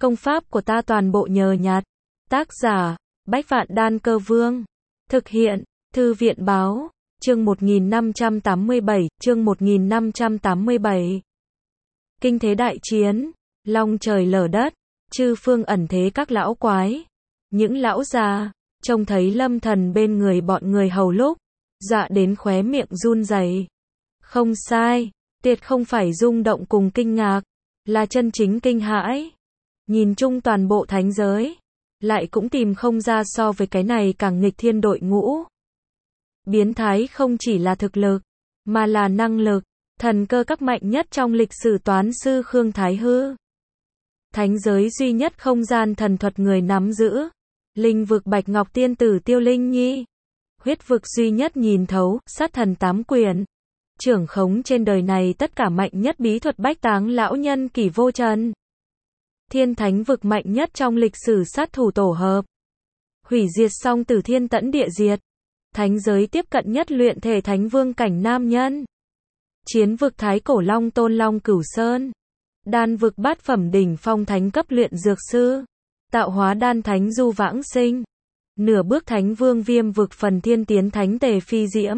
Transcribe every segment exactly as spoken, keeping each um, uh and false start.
Công pháp của ta toàn bộ nhờ nhặt. Tác giả, Bách Vạn Đan Cơ Vương. Thực hiện, Thư viện Báo. Chương một nghìn năm trăm tám mươi bảy, chương một nghìn năm trăm tám mươi bảy. Kinh thế đại chiến, long trời lở đất, chư phương ẩn thế các lão quái. Những lão già, trông thấy Lâm Thần bên người bọn người hầu lúc, dọa đến khóe miệng run rẩy. Không sai, tuyệt không phải rung động cùng kinh ngạc, là chân chính kinh hãi. Nhìn chung toàn bộ thánh giới, lại cũng tìm không ra so với cái này càng nghịch thiên đội ngũ. Biến thái không chỉ là thực lực, mà là năng lực, thần cơ các mạnh nhất trong lịch sử toán sư Khương Thái Hư. Thánh giới duy nhất không gian thần thuật người nắm giữ. Linh vực Bạch Ngọc Tiên Tử Tiêu Linh Nhi. Huyết vực duy nhất nhìn thấu, sát thần tám quyền. Trưởng khống trên đời này tất cả mạnh nhất bí thuật bách táng lão nhân Kỷ Vô Trần. Thiên thánh vực mạnh nhất trong lịch sử sát thủ tổ hợp. Hủy diệt song tử thiên tẫn địa diệt. Thánh giới tiếp cận nhất luyện thể thánh vương cảnh nam nhân. Chiến vực thái cổ long tôn long cửu sơn. Đan vực bát phẩm đỉnh phong thánh cấp luyện dược sư. Tạo hóa đan thánh du vãng sinh. Nửa bước thánh vương viêm vực phần thiên tiến thánh tề phi diễm.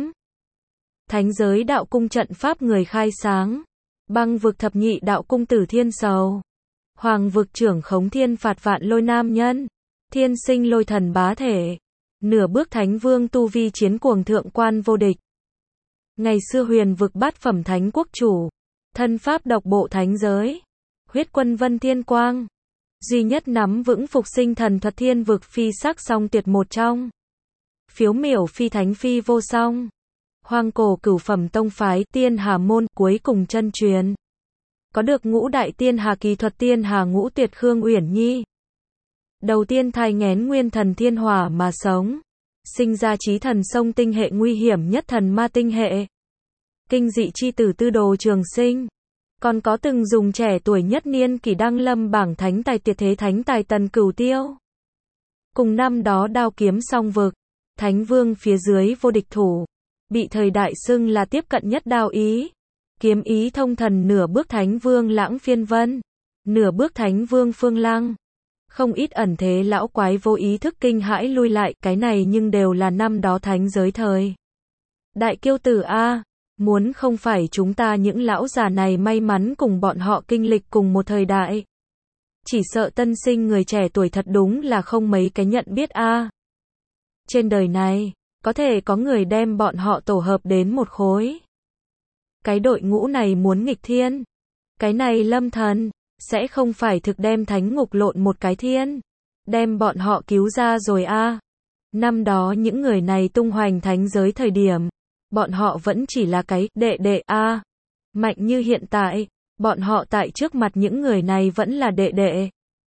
Thánh giới đạo cung trận pháp người khai sáng. Băng vực thập nhị đạo cung tử thiên sầu. Hoàng vực trưởng khống thiên phạt vạn lôi nam nhân. Thiên sinh lôi thần bá thể. Nửa bước thánh vương tu vi chiến cuồng thượng quan vô địch. Ngày xưa huyền vực bát phẩm thánh quốc chủ. Thân pháp độc bộ thánh giới. Huyết quân vân thiên quang. Duy nhất nắm vững phục sinh thần thuật thiên vực phi sắc song tuyệt một trong. Phiếu miểu phi thánh phi vô song. Hoang cổ cửu phẩm tông phái tiên hà môn cuối cùng chân truyền. Có được ngũ đại tiên hà kỳ thuật tiên hà ngũ tuyệt Khương Uyển Nhi. Đầu tiên thai nghén nguyên thần thiên hỏa mà sống. Sinh ra chí thần sông tinh hệ nguy hiểm nhất thần ma tinh hệ. Kinh dị chi tử tư đồ trường sinh. Còn có từng dùng trẻ tuổi nhất niên kỷ đăng lâm bảng thánh tài tuyệt thế thánh tài tần cửu tiêu. Cùng năm đó đao kiếm song vực. Thánh vương phía dưới vô địch thủ. Bị thời đại xưng là tiếp cận nhất đao ý. Kiếm ý thông thần nửa bước thánh vương lãng phiên vân. Nửa bước thánh vương phương lăng. Không ít ẩn thế lão quái vô ý thức kinh hãi lui lại, cái này nhưng đều là năm đó thánh giới thời. Đại kiêu tử A, muốn không phải chúng ta những lão già này may mắn cùng bọn họ kinh lịch cùng một thời đại. Chỉ sợ tân sinh người trẻ tuổi thật đúng là không mấy cái nhận biết A. Trên đời này, có thể có người đem bọn họ tổ hợp đến một khối. Cái đội ngũ này muốn nghịch thiên. Cái này Lâm Thần sẽ không phải thực đem thánh ngục lộn một cái thiên. Đem bọn họ cứu ra rồi a. Năm đó những người này tung hoành thánh giới thời điểm. Bọn họ vẫn chỉ là cái đệ đệ a. Mạnh như hiện tại. Bọn họ tại trước mặt những người này vẫn là đệ đệ.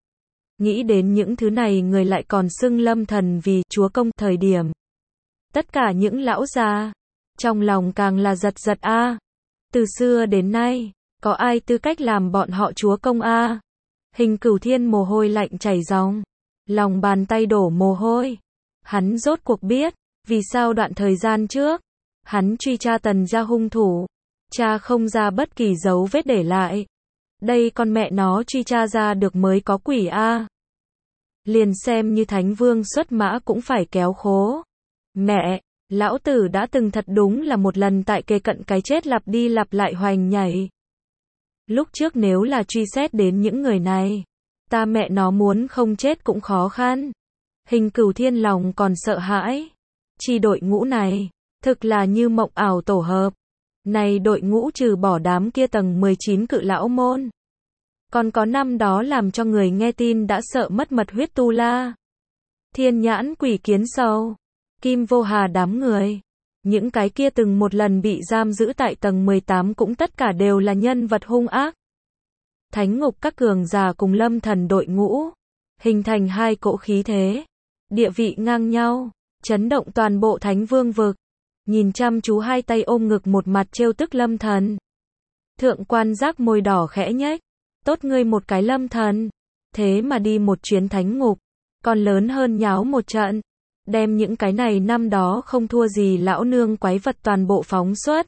Nghĩ đến những thứ này người lại còn xưng Lâm Thần vì chúa công thời điểm. Tất cả những lão già. Trong lòng càng là giật giật a. Từ xưa đến nay. Có ai tư cách làm bọn họ chúa công a? Hình Cửu Thiên mồ hôi lạnh chảy ròng, lòng bàn tay đổ mồ hôi. Hắn rốt cuộc biết, vì sao đoạn thời gian trước, hắn truy tra Tần gia hung thủ, cha không ra bất kỳ dấu vết để lại. Đây con mẹ nó truy tra ra được mới có quỷ a. Liền xem như Thánh Vương xuất mã cũng phải kéo khố. Mẹ, lão tử đã từng thật đúng là một lần tại kề cận cái chết lặp đi lặp lại hoành nhảy. Lúc trước nếu là truy xét đến những người này, ta mẹ nó muốn không chết cũng khó khăn. Hình Cửu Thiên lòng còn sợ hãi. Chi đội ngũ này, thực là như mộng ảo tổ hợp. Này đội ngũ trừ bỏ đám kia tầng mười chín cự lão môn. Còn có năm đó làm cho người nghe tin đã sợ mất mật huyết tu la. Thiên nhãn quỷ kiến sâu. Kim vô hà đám người. Những cái kia từng một lần bị giam giữ tại tầng mười tám cũng tất cả đều là nhân vật hung ác. Thánh ngục các cường giả cùng Lâm Thần đội ngũ, hình thành hai cỗ khí thế, địa vị ngang nhau, chấn động toàn bộ thánh vương vực. Nhìn chăm chú hai tay ôm ngực một mặt trêu tức Lâm Thần. Thượng quan giác môi đỏ khẽ nhếch, tốt ngươi một cái Lâm Thần, thế mà đi một chuyến thánh ngục, còn lớn hơn nháo một trận. Đem những cái này năm đó không thua gì lão nương quái vật toàn bộ phóng xuất.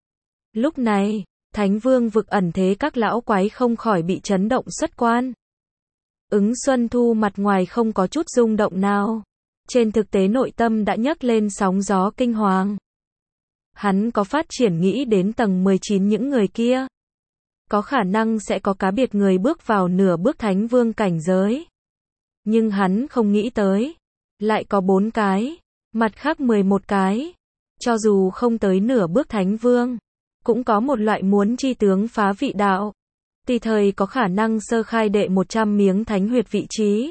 Lúc này, Thánh Vương vực ẩn thế các lão quái không khỏi bị chấn động xuất quan. Ứng Xuân Thu mặt ngoài không có chút rung động nào. Trên thực tế nội tâm đã nhấc lên sóng gió kinh hoàng. Hắn có phát triển nghĩ đến tầng mười chín những người kia. Có khả năng sẽ có cá biệt người bước vào nửa bước thánh vương cảnh giới. Nhưng hắn không nghĩ tới. Lại có bốn cái. Mặt khác mười một cái. Cho dù không tới nửa bước thánh vương. Cũng có một loại muốn chi tướng phá vị đạo. Tùy thời có khả năng sơ khai đệ một trăm miếng thánh huyệt vị trí.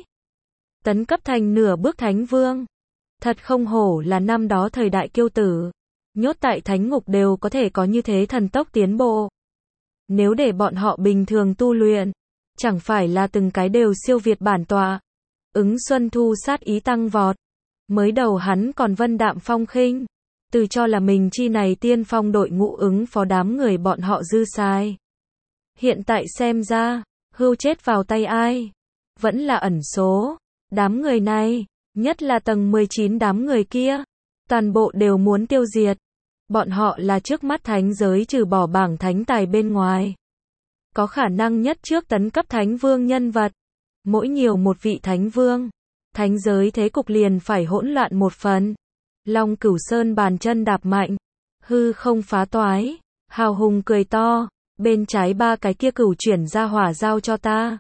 Tấn cấp thành nửa bước thánh vương. Thật không hổ là năm đó thời đại kiêu tử. Nhốt tại thánh ngục đều có thể có như thế thần tốc tiến bộ. Nếu để bọn họ bình thường tu luyện, chẳng phải là từng cái đều siêu việt bản tọa. Ứng Xuân Thu sát ý tăng vọt. Mới đầu hắn còn vân đạm phong khinh. Từ cho là mình chi này tiên phong đội ngũ ứng phó đám người bọn họ dư sai. Hiện tại xem ra, hưu chết vào tay ai? Vẫn là ẩn số. Đám người này, nhất là tầng mười chín đám người kia, toàn bộ đều muốn tiêu diệt. Bọn họ là trước mắt thánh giới trừ bỏ bảng thánh tài bên ngoài. Có khả năng nhất trước tấn cấp thánh vương nhân vật. Mỗi nhiều một vị thánh vương, thánh giới thế cục liền phải hỗn loạn một phần. Long Cửu Sơn bàn chân đạp mạnh, hư không phá toái, hào hùng cười to, bên trái ba cái kia cửu chuyển ra hỏa giao cho ta.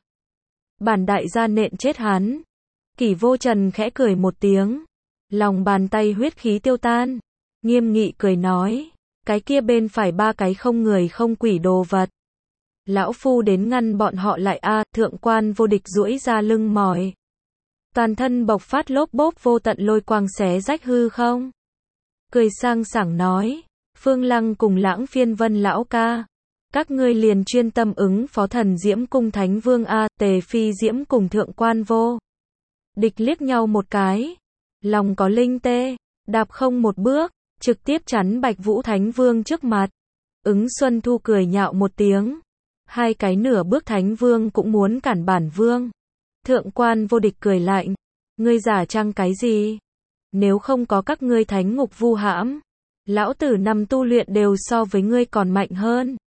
Bản đại gia nện chết hắn. Kỷ Vô Trần khẽ cười một tiếng, lòng bàn tay huyết khí tiêu tan, nghiêm nghị cười nói, cái kia bên phải ba cái không người không quỷ đồ vật. Lão phu đến ngăn bọn họ lại a. À, thượng quan vô địch duỗi ra lưng mỏi. Toàn thân bộc phát lốp bốp vô tận lôi quang xé rách hư không. Cười sang sảng nói, Phương Lăng cùng Lãng Phiên Vân lão ca. Các ngươi liền chuyên tâm ứng phó thần Diễm cung thánh vương a. Tề Phi Diễm cùng thượng quan vô địch liếc nhau một cái. Lòng có linh tê, đạp không một bước, trực tiếp chắn Bạch Vũ Thánh Vương trước mặt. Ứng Xuân Thu cười nhạo một tiếng. Hai cái nửa bước Thánh Vương cũng muốn cản bản Vương. Thượng quan vô địch cười lạnh. Ngươi giả trang cái gì? Nếu không có các ngươi thánh ngục vu hãm, lão tử năm tu luyện đều so với ngươi còn mạnh hơn.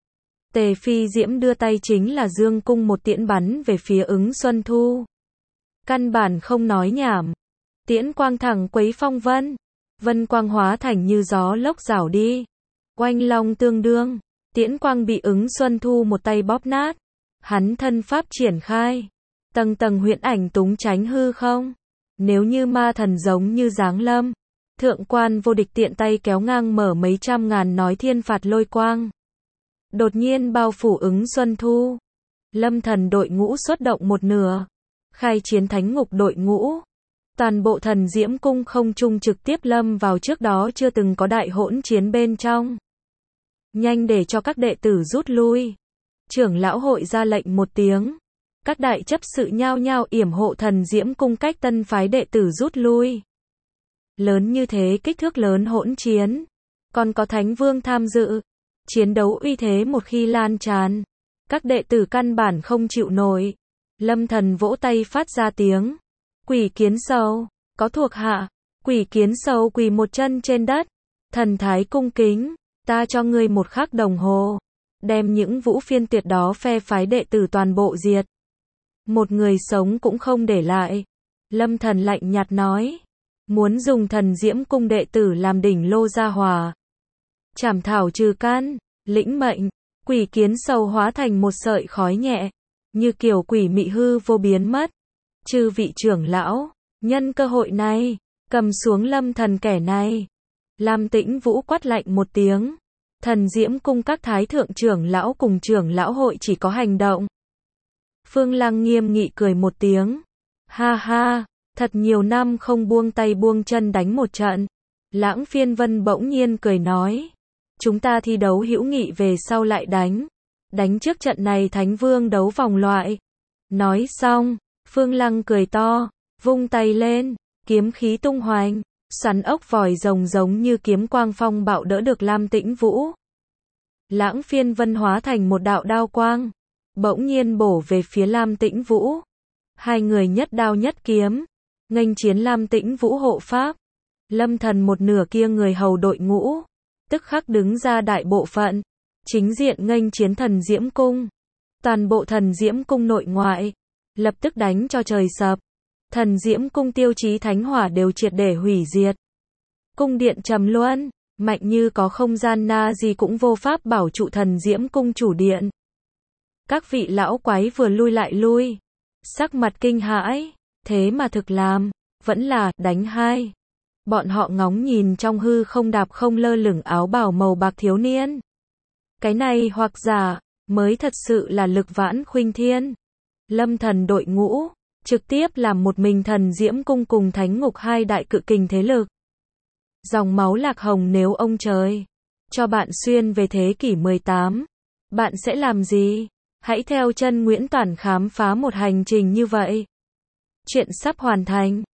Tề Phi Diễm đưa tay chính là dương cung một tiễn bắn về phía Ứng Xuân Thu. Căn bản không nói nhảm. Tiễn quang thẳng quấy phong vân. Vân quang hóa thành như gió lốc rảo đi. Oanh long tương đương. Tiễn quang bị Ứng Xuân Thu một tay bóp nát. Hắn thân pháp triển khai. Tầng tầng huyễn ảnh túng tránh hư không. Nếu như ma thần giống như giáng lâm. Thượng quan vô địch tiện tay kéo ngang mở mấy trăm ngàn nói thiên phạt lôi quang. Đột nhiên bao phủ Ứng Xuân Thu. Lâm thần đội ngũ xuất động một nửa. Khai chiến thánh ngục đội ngũ. Toàn bộ thần Diễm cung không trung trực tiếp lâm vào trước đó chưa từng có đại hỗn chiến bên trong. Nhanh để cho các đệ tử rút lui. Trưởng lão hội ra lệnh một tiếng. Các đại chấp sự nhao nhao yểm hộ thần Diễm cung cách tân phái đệ tử rút lui. Lớn như thế kích thước lớn hỗn chiến. Còn có thánh vương tham dự. Chiến đấu uy thế một khi lan tràn. Các đệ tử căn bản không chịu nổi. Lâm thần vỗ tay phát ra tiếng. Quỷ kiến sầu, có thuộc hạ. Quỷ kiến sầu quỳ một chân trên đất. Thần thái cung kính. Ta cho ngươi một khắc đồng hồ. Đem những vũ phiên tuyệt đó phe phái đệ tử toàn bộ diệt. Một người sống cũng không để lại. Lâm thần lạnh nhạt nói. Muốn dùng thần Diễm cung đệ tử làm đỉnh lô gia hòa. Trảm thảo trừ can, lĩnh mệnh. Quỷ kiến sầu hóa thành một sợi khói nhẹ. Như kiểu quỷ mị hư vô biến mất. Chư vị trưởng lão, nhân cơ hội này, cầm xuống lâm thần kẻ này. Lam Tĩnh Vũ quát lạnh một tiếng. Thần Diễm cung các thái thượng trưởng lão cùng trưởng lão hội chỉ có hành động. Phương Lăng nghiêm nghị cười một tiếng. Ha ha, thật nhiều năm không buông tay buông chân đánh một trận. Lãng Phiên Vân bỗng nhiên cười nói. Chúng ta thi đấu hữu nghị về sau lại đánh. Đánh trước trận này Thánh Vương đấu vòng loại. Nói xong, Phương Lăng cười to, vung tay lên, kiếm khí tung hoành, xoắn ốc vòi rồng giống như kiếm quang phong bạo đỡ được Lam Tĩnh Vũ. Lãng Phiên Vân hóa thành một đạo đao quang, bỗng nhiên bổ về phía Lam Tĩnh Vũ. Hai người nhất đao nhất kiếm, nghênh chiến Lam Tĩnh Vũ hộ pháp. Lâm thần một nửa kia người hầu đội ngũ, tức khắc đứng ra đại bộ phận, chính diện nghênh chiến thần Diễm cung. Toàn bộ thần Diễm cung nội ngoại, lập tức đánh cho trời sập. Thần Diễm Cung Tiêu Chí Thánh Hỏa đều triệt để hủy diệt. Cung điện trầm luân, mạnh như có không gian na gì cũng vô pháp bảo trụ Thần Diễm Cung chủ điện. Các vị lão quái vừa lui lại lui, sắc mặt kinh hãi, thế mà thực làm, vẫn là đánh hai. Bọn họ ngóng nhìn trong hư không đạp không lơ lửng áo bào màu bạc thiếu niên. Cái này hoặc giả, mới thật sự là Lực Vãn Khuynh Thiên. Lâm thần đội ngũ, trực tiếp làm một mình Thần Diễm Cung cùng Thánh Ngục hai đại cự kình thế lực. Dòng máu lạc hồng, nếu ông trời cho bạn xuyên về thế kỷ mười tám, bạn sẽ làm gì? Hãy theo chân Nguyễn Toản khám phá một hành trình như vậy. Chuyện sắp hoàn thành.